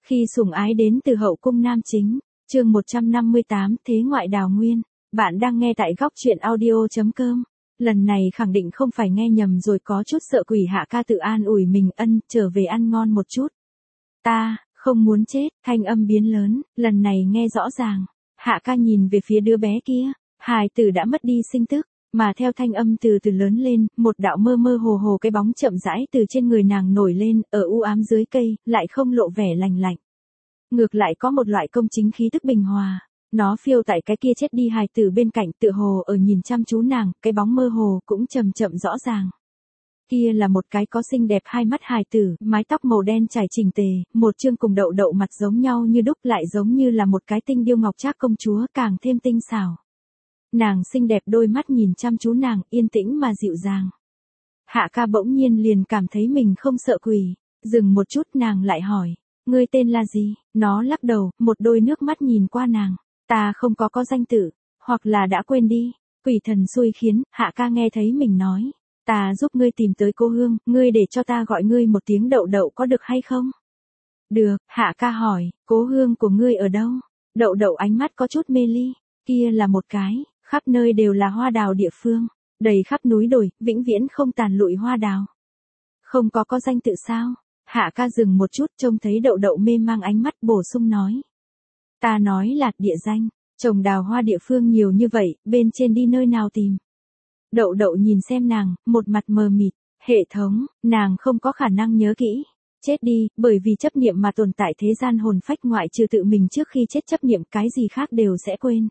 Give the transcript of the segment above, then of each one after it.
Khi sủng ái đến từ hậu cung nam chính, chương 158 Thế ngoại đào nguyên, bạn đang nghe tại góc truyện audio.com. Lần này khẳng định không phải nghe nhầm rồi, có chút sợ quỷ. Hạ ca tự an ủi mình, trở về ăn ngon một chút. Ta, không muốn chết. Thanh âm biến lớn, lần này nghe rõ ràng. Hạ ca nhìn về phía đứa bé kia, hài tử đã mất đi sinh tức, mà theo thanh âm từ từ lớn lên, một đạo mơ mơ hồ hồ cái bóng chậm rãi từ trên người nàng nổi lên, ở u ám dưới cây, lại không lộ vẻ lành lạnh. Ngược lại có một loại công chính khí tức bình hòa. Nó phiêu tại cái kia chết đi hài tử bên cạnh, tựa hồ ở nhìn chăm chú nàng, cái bóng mơ hồ cũng chậm chậm rõ ràng. Kia là một cái có xinh đẹp hai mắt hài tử, mái tóc màu đen trải chỉnh tề, một chương cùng đậu đậu mặt giống nhau như đúc, lại giống như là một cái tinh điêu ngọc trác công chúa, càng thêm tinh xảo. Nàng xinh đẹp đôi mắt nhìn chăm chú nàng, yên tĩnh mà dịu dàng. Hạ ca bỗng nhiên liền cảm thấy mình không sợ quỷ. Dừng một chút, nàng lại hỏi, ngươi tên là gì? Nó lắc đầu, một đôi nước mắt nhìn qua nàng. Ta không có danh tự, hoặc là đã quên đi. Quỷ thần xui khiến. Hạ ca nghe thấy mình nói, ta giúp ngươi tìm tới cô Hương, ngươi để cho ta gọi ngươi một tiếng đậu đậu có được hay không? Được. Hạ ca hỏi, cô Hương của ngươi ở đâu? Đậu đậu ánh mắt có chút mê ly. Kia là một cái, khắp nơi đều là hoa đào địa phương, đầy khắp núi đồi, vĩnh viễn không tàn lụi hoa đào. Không có danh tự sao? Hạ ca dừng một chút, trông thấy đậu đậu mê mang ánh mắt, bổ sung nói. Ta nói là địa danh, trồng đào hoa địa phương nhiều như vậy, bên trên đi nơi nào tìm? Đậu đậu nhìn xem nàng, một mặt mờ mịt. Hệ thống, nàng không có khả năng nhớ kỹ. Chết đi, bởi vì chấp niệm mà tồn tại thế gian hồn phách, ngoại trừ tự mình trước khi chết chấp niệm, cái gì khác đều sẽ quên.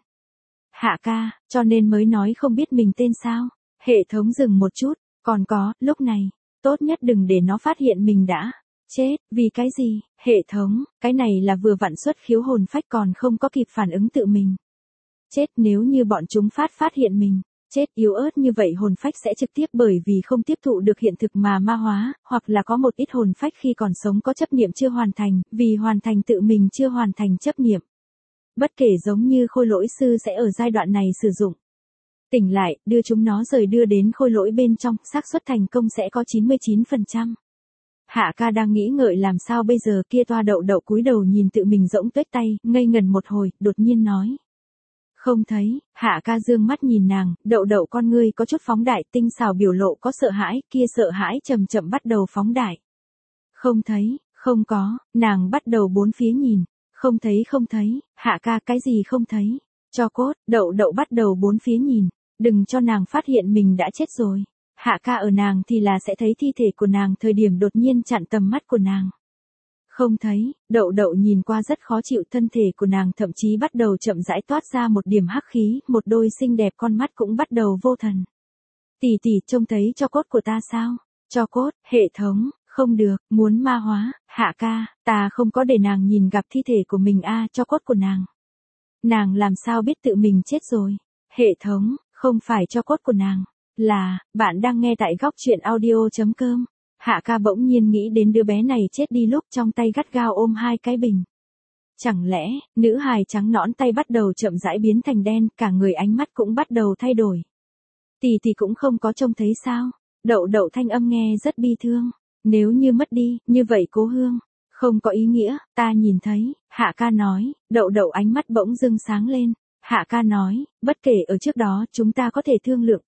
Hạ ca, cho nên mới nói không biết mình tên sao? Hệ thống dừng một chút, còn có, lúc này, tốt nhất đừng để nó phát hiện mình đã chết. Vì cái gì? Hệ thống, cái này là vừa vặn xuất khiếu hồn phách còn không có kịp phản ứng tự mình chết, nếu như bọn chúng phát hiện mình chết yếu ớt như vậy, hồn phách sẽ trực tiếp bởi vì không tiếp thụ được hiện thực mà ma hóa, hoặc là có một ít hồn phách khi còn sống có chấp niệm chưa hoàn thành, vì hoàn thành tự mình chưa hoàn thành chấp niệm. Bất kể, giống như khôi lỗi sư sẽ ở giai đoạn này sử dụng. Tỉnh lại, đưa chúng nó rời đưa đến khôi lỗi bên trong, xác suất thành công sẽ có 99%. Hạ ca đang nghĩ ngợi làm sao bây giờ, kia toa đậu đậu cúi đầu nhìn tự mình rỗng tuếch tay, ngây ngần một hồi, đột nhiên nói. Không thấy. Hạ ca dương mắt nhìn nàng, đậu đậu con ngươi có chút phóng đại, tinh xảo biểu lộ có sợ hãi, kia sợ hãi chậm chậm bắt đầu phóng đại. Không thấy, không có. Nàng bắt đầu bốn phía nhìn. Không thấy. Hạ ca, cái gì không thấy? Cho cốt. Đậu đậu bắt đầu bốn phía nhìn, đừng cho nàng phát hiện mình đã chết rồi. Hạ ca ở nàng thì là sẽ thấy thi thể của nàng, thời điểm đột nhiên chặn tầm mắt của nàng. Không thấy. Đậu đậu nhìn qua rất khó chịu, thân thể của nàng thậm chí bắt đầu chậm rãi toát ra một điểm hắc khí, một đôi xinh đẹp con mắt cũng bắt đầu vô thần. Tỷ tỷ, trông thấy cho cốt của ta sao? Cho cốt. Hệ thống, không được, muốn ma hóa. Hạ ca, ta không có để nàng nhìn gặp thi thể của mình cho cốt của nàng. Nàng làm sao biết tự mình chết rồi? Hệ thống, không phải cho cốt của nàng, là, bạn đang nghe tại góc truyện audio.com. Hạ ca bỗng nhiên nghĩ đến đứa bé này chết đi lúc trong tay gắt gao ôm hai cái bình. Chẳng lẽ, nữ hài trắng nõn tay bắt đầu chậm rãi biến thành đen, cả người ánh mắt cũng bắt đầu thay đổi. Tỷ tỷ cũng không có trông thấy sao? Đậu đậu thanh âm nghe rất bi thương. Nếu như mất đi, như vậy cố Hương, không có ý nghĩa, ta nhìn thấy. Hạ ca nói. Đậu đậu ánh mắt bỗng dưng sáng lên. Hạ ca nói, bất kể ở trước đó chúng ta có thể thương lượng.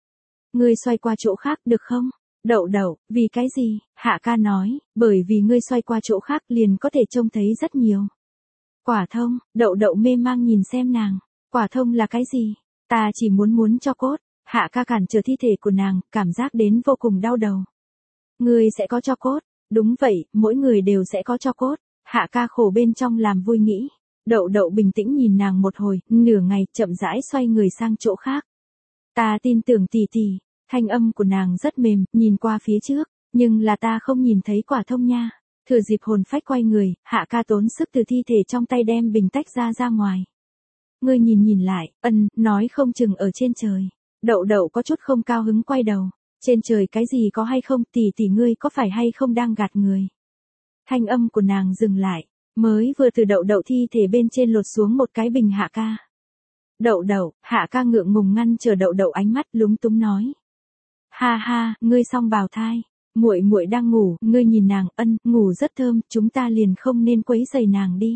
Ngươi xoay qua chỗ khác được không? Đậu đậu, vì cái gì? Hạ ca nói, bởi vì ngươi xoay qua chỗ khác liền có thể trông thấy rất nhiều. Quả thông. Đậu đậu mê mang nhìn xem nàng. Quả thông là cái gì? Ta chỉ muốn cho cốt. Hạ ca cản trở thi thể của nàng, cảm giác đến vô cùng đau đầu. Ngươi sẽ có cho cốt. Đúng vậy, mỗi người đều sẽ có cho cốt. Hạ ca khổ bên trong làm vui nghĩ. Đậu đậu bình tĩnh nhìn nàng một hồi, nửa ngày, chậm rãi xoay người sang chỗ khác. Ta tin tưởng tỷ tỷ. Thanh âm của nàng rất mềm, nhìn qua phía trước, nhưng là ta không nhìn thấy quả thông nha. Thừa dịp hồn phách quay người, hạ ca tốn sức từ thi thể trong tay đem bình tách ra ngoài. Ngươi nhìn lại, nói không chừng ở trên trời. Đậu đậu có chút không cao hứng quay đầu. Trên trời cái gì có hay không, tỷ tỷ ngươi có phải hay không đang gạt người? Thanh âm của nàng dừng lại, mới vừa từ đậu đậu thi thể bên trên lột xuống một cái bình. Hạ ca. Đậu đậu. Hạ ca ngượng ngùng ngăn chờ đậu đậu ánh mắt, lúng túng nói. Ha ha, ngươi song bào thai. muội muội đang ngủ, ngươi nhìn nàng, ân, ngủ rất thơm, chúng ta liền không nên quấy rầy nàng đi.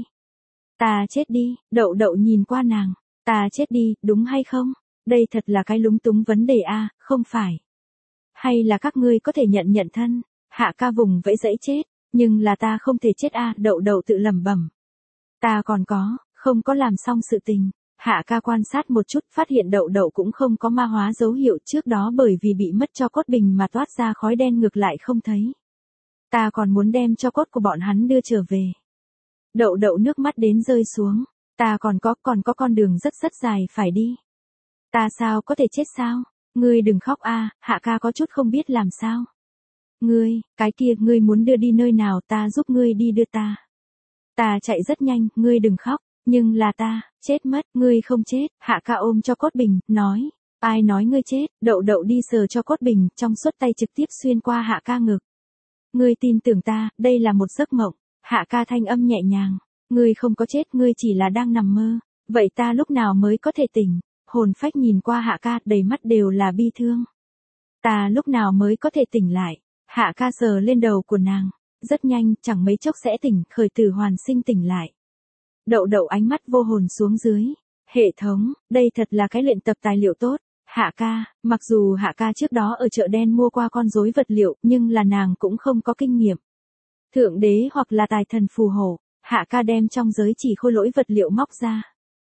Ta chết đi, đậu đậu nhìn qua nàng, ta chết đi, đúng hay không? Đây thật là cái lúng túng vấn đề a, không phải. Hay là các ngươi có thể nhận thân, Hạ ca vùng vẫy dãy chết, nhưng là ta không thể chết a, đậu đậu tự lẩm bẩm. Ta còn không có làm xong sự tình. Hạ ca quan sát một chút phát hiện đậu đậu cũng không có ma hóa dấu hiệu trước đó bởi vì bị mất cho cốt bình mà toát ra khói đen ngược lại không thấy. Ta còn muốn đem cho cốt của bọn hắn đưa trở về. Đậu đậu nước mắt đến rơi xuống. Ta còn có con đường rất dài phải đi. Ta sao có thể chết sao? Ngươi đừng khóc a, Hạ ca có chút không biết làm sao. Ngươi, cái kia, ngươi muốn đưa đi nơi nào ta giúp ngươi đi đưa ta. Ta chạy rất nhanh, ngươi đừng khóc. Nhưng là ta, chết mất, ngươi không chết, Hạ ca ôm cho cốt bình, nói. Ai nói ngươi chết, đậu đậu đi sờ cho cốt bình, trong suốt tay trực tiếp xuyên qua Hạ ca ngực. Ngươi tin tưởng ta, đây là một giấc mộng, Hạ ca thanh âm nhẹ nhàng. Ngươi không có chết, ngươi chỉ là đang nằm mơ. Vậy ta lúc nào mới có thể tỉnh? Hồn phách nhìn qua Hạ ca, đầy mắt đều là bi thương. Ta lúc nào mới có thể tỉnh lại? Hạ ca sờ lên đầu của nàng. Rất nhanh, chẳng mấy chốc sẽ tỉnh, khởi tử hoàn sinh tỉnh lại. Đậu đậu ánh mắt vô hồn xuống dưới. Hệ thống, đây thật là cái luyện tập tài liệu tốt. Hạ ca, mặc dù Hạ ca trước đó ở chợ đen mua qua con rối vật liệu, nhưng là nàng cũng không có kinh nghiệm. Thượng đế hoặc là tài thần phù hộ, Hạ ca đem trong giới chỉ khôi lỗi vật liệu móc ra.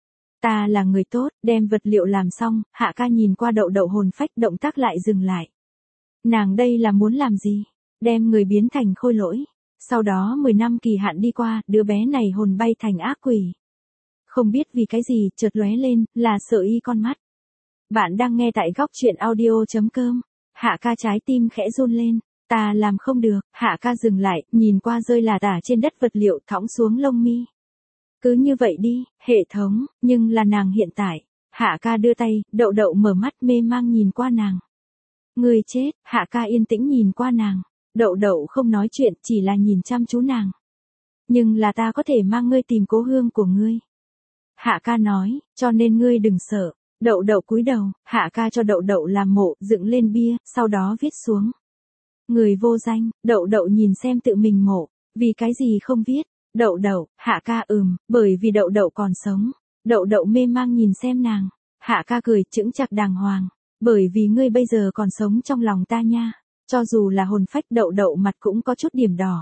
Ta là người tốt, đem vật liệu làm xong, Hạ ca nhìn qua đậu đậu hồn phách, động tác lại dừng lại. Nàng đây là muốn làm gì? Đem người biến thành khôi lỗi. Sau đó 10 năm kỳ hạn đi qua, đứa bé này hồn bay thành ác quỷ. Không biết vì cái gì, chợt lóe lên, là sợ y con mắt. Bạn đang nghe tại góc truyện audio.com. Hạ ca trái tim khẽ run lên. Ta làm không được, Hạ ca dừng lại, nhìn qua rơi là tả trên đất vật liệu thõng xuống lông mi. Cứ như vậy đi, hệ thống, nhưng là nàng hiện tại. Hạ ca đưa tay, đậu đậu mở mắt mê mang nhìn qua nàng. Người chết, Hạ ca yên tĩnh nhìn qua nàng. Đậu đậu không nói chuyện, chỉ là nhìn chăm chú nàng. Nhưng là ta có thể mang ngươi tìm cố hương của ngươi. Hạ ca nói, cho nên ngươi đừng sợ. Đậu đậu cúi đầu, Hạ ca cho đậu đậu làm mộ, dựng lên bia, sau đó viết xuống. Người vô danh, đậu đậu nhìn xem tự mình mộ, vì cái gì không viết. Đậu đậu, Hạ ca bởi vì đậu đậu còn sống. Đậu đậu mê mang nhìn xem nàng. Hạ ca cười chững chạc đàng hoàng. Bởi vì ngươi bây giờ còn sống trong lòng ta nha. Cho dù là hồn phách đậu đậu mặt cũng có chút điểm đỏ.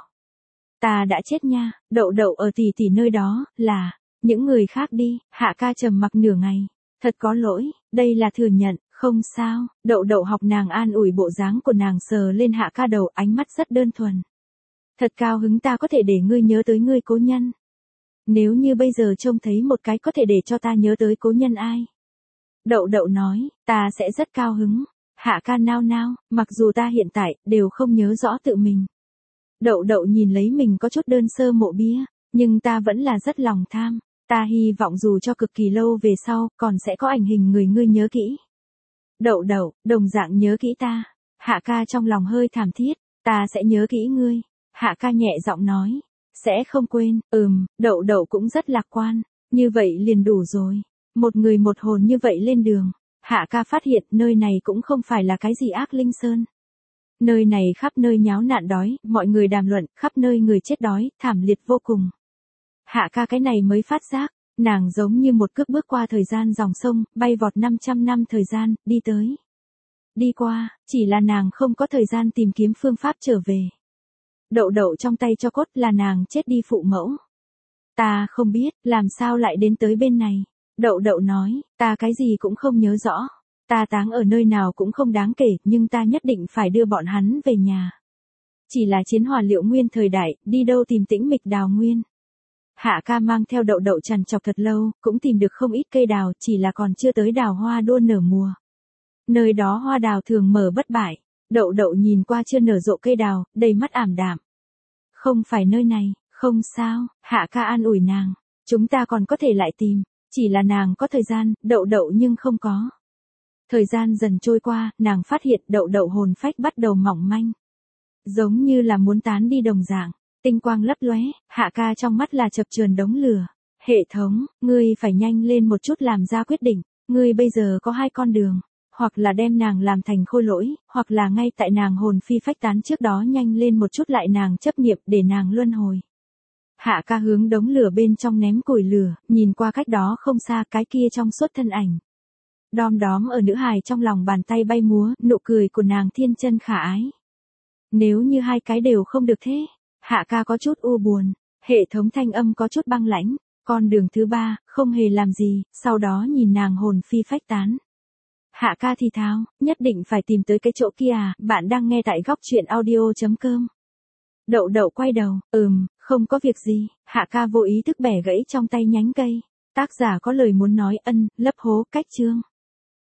Ta đã chết nha, đậu đậu ở tỷ tỷ nơi đó, là, những người khác đi, Hạ ca trầm mặc nửa ngày. Thật có lỗi, đây là thừa nhận, không sao, đậu đậu học nàng an ủi bộ dáng của nàng sờ lên Hạ ca đầu ánh mắt rất đơn thuần. Thật cao hứng ta có thể để ngươi nhớ tới ngươi cố nhân. Nếu như bây giờ trông thấy một cái có thể để cho ta nhớ tới cố nhân ai? Đậu đậu nói, ta sẽ rất cao hứng. Hạ ca nao nao, mặc dù ta hiện tại, đều không nhớ rõ tự mình. Đậu đậu nhìn lấy mình có chút đơn sơ mộ bia, nhưng ta vẫn là rất lòng tham. Ta hy vọng dù cho cực kỳ lâu về sau, còn sẽ có ảnh hình người ngươi nhớ kỹ. Đậu đậu, đồng dạng nhớ kỹ ta. Hạ ca trong lòng hơi thảm thiết, ta sẽ nhớ kỹ ngươi. Hạ ca nhẹ giọng nói, sẽ không quên, đậu đậu cũng rất lạc quan, như vậy liền đủ rồi. Một người một hồn như vậy lên đường. Hạ ca phát hiện nơi này cũng không phải là cái gì ác linh sơn. Nơi này khắp nơi nháo nạn đói, mọi người đàm luận, khắp nơi người chết đói, thảm liệt vô cùng. Hạ ca cái này mới phát giác, nàng giống như một cước bước qua thời gian dòng sông, bay vọt 500 năm thời gian, đi tới. Đi qua, chỉ là nàng không có thời gian tìm kiếm phương pháp trở về. Đậu đậu trong tay cho cốt là nàng chết đi phụ mẫu. Ta không biết, làm sao lại đến tới bên này. Đậu đậu nói, ta cái gì cũng không nhớ rõ. Ta táng ở nơi nào cũng không đáng kể, nhưng ta nhất định phải đưa bọn hắn về nhà. Chỉ là chiến hỏa liệu nguyên thời đại, đi đâu tìm tĩnh mịch đào nguyên. Hạ ca mang theo đậu đậu trằn trọc thật lâu, cũng tìm được không ít cây đào, chỉ là còn chưa tới đào hoa đua nở mùa. Nơi đó hoa đào thường mở bất bại. Đậu đậu nhìn qua chưa nở rộ cây đào, đầy mắt ảm đạm. Không phải nơi này, không sao, Hạ ca an ủi nàng. Chúng ta còn có thể lại tìm. Chỉ là nàng có thời gian, đậu đậu nhưng không có. Thời gian dần trôi qua, nàng phát hiện đậu đậu hồn phách bắt đầu mỏng manh. Giống như là muốn tán đi đồng dạng, tinh quang lấp lóe, Hạ ca trong mắt là chập chờn đống lửa. Hệ thống, ngươi phải nhanh lên một chút làm ra quyết định, ngươi bây giờ có 2 con đường. hoặc là đem nàng làm thành khôi lỗi, hoặc là ngay tại nàng hồn phi phách tán trước đó nhanh lên một chút lại nàng chấp niệm để nàng luân hồi. Hạ ca hướng đống lửa bên trong ném củi lửa, nhìn qua cách đó không xa cái kia trong suốt thân ảnh. Đom đóm ở nữ hài trong lòng bàn tay bay múa, nụ cười của nàng thiên chân khả ái. Nếu như hai cái đều không được thế, Hạ ca có chút u buồn, hệ thống thanh âm có chút băng lãnh, con đường thứ ba, không hề làm gì, sau đó nhìn nàng hồn phi phách tán. Hạ ca thì thào, nhất định phải tìm tới cái chỗ kia à, bạn đang nghe tại góc truyện audio.com. Đậu đậu quay đầu, không có việc gì, Hạ ca vô ý thức bẻ gãy trong tay nhánh cây. Tác giả có lời muốn nói, lấp hố cách chương.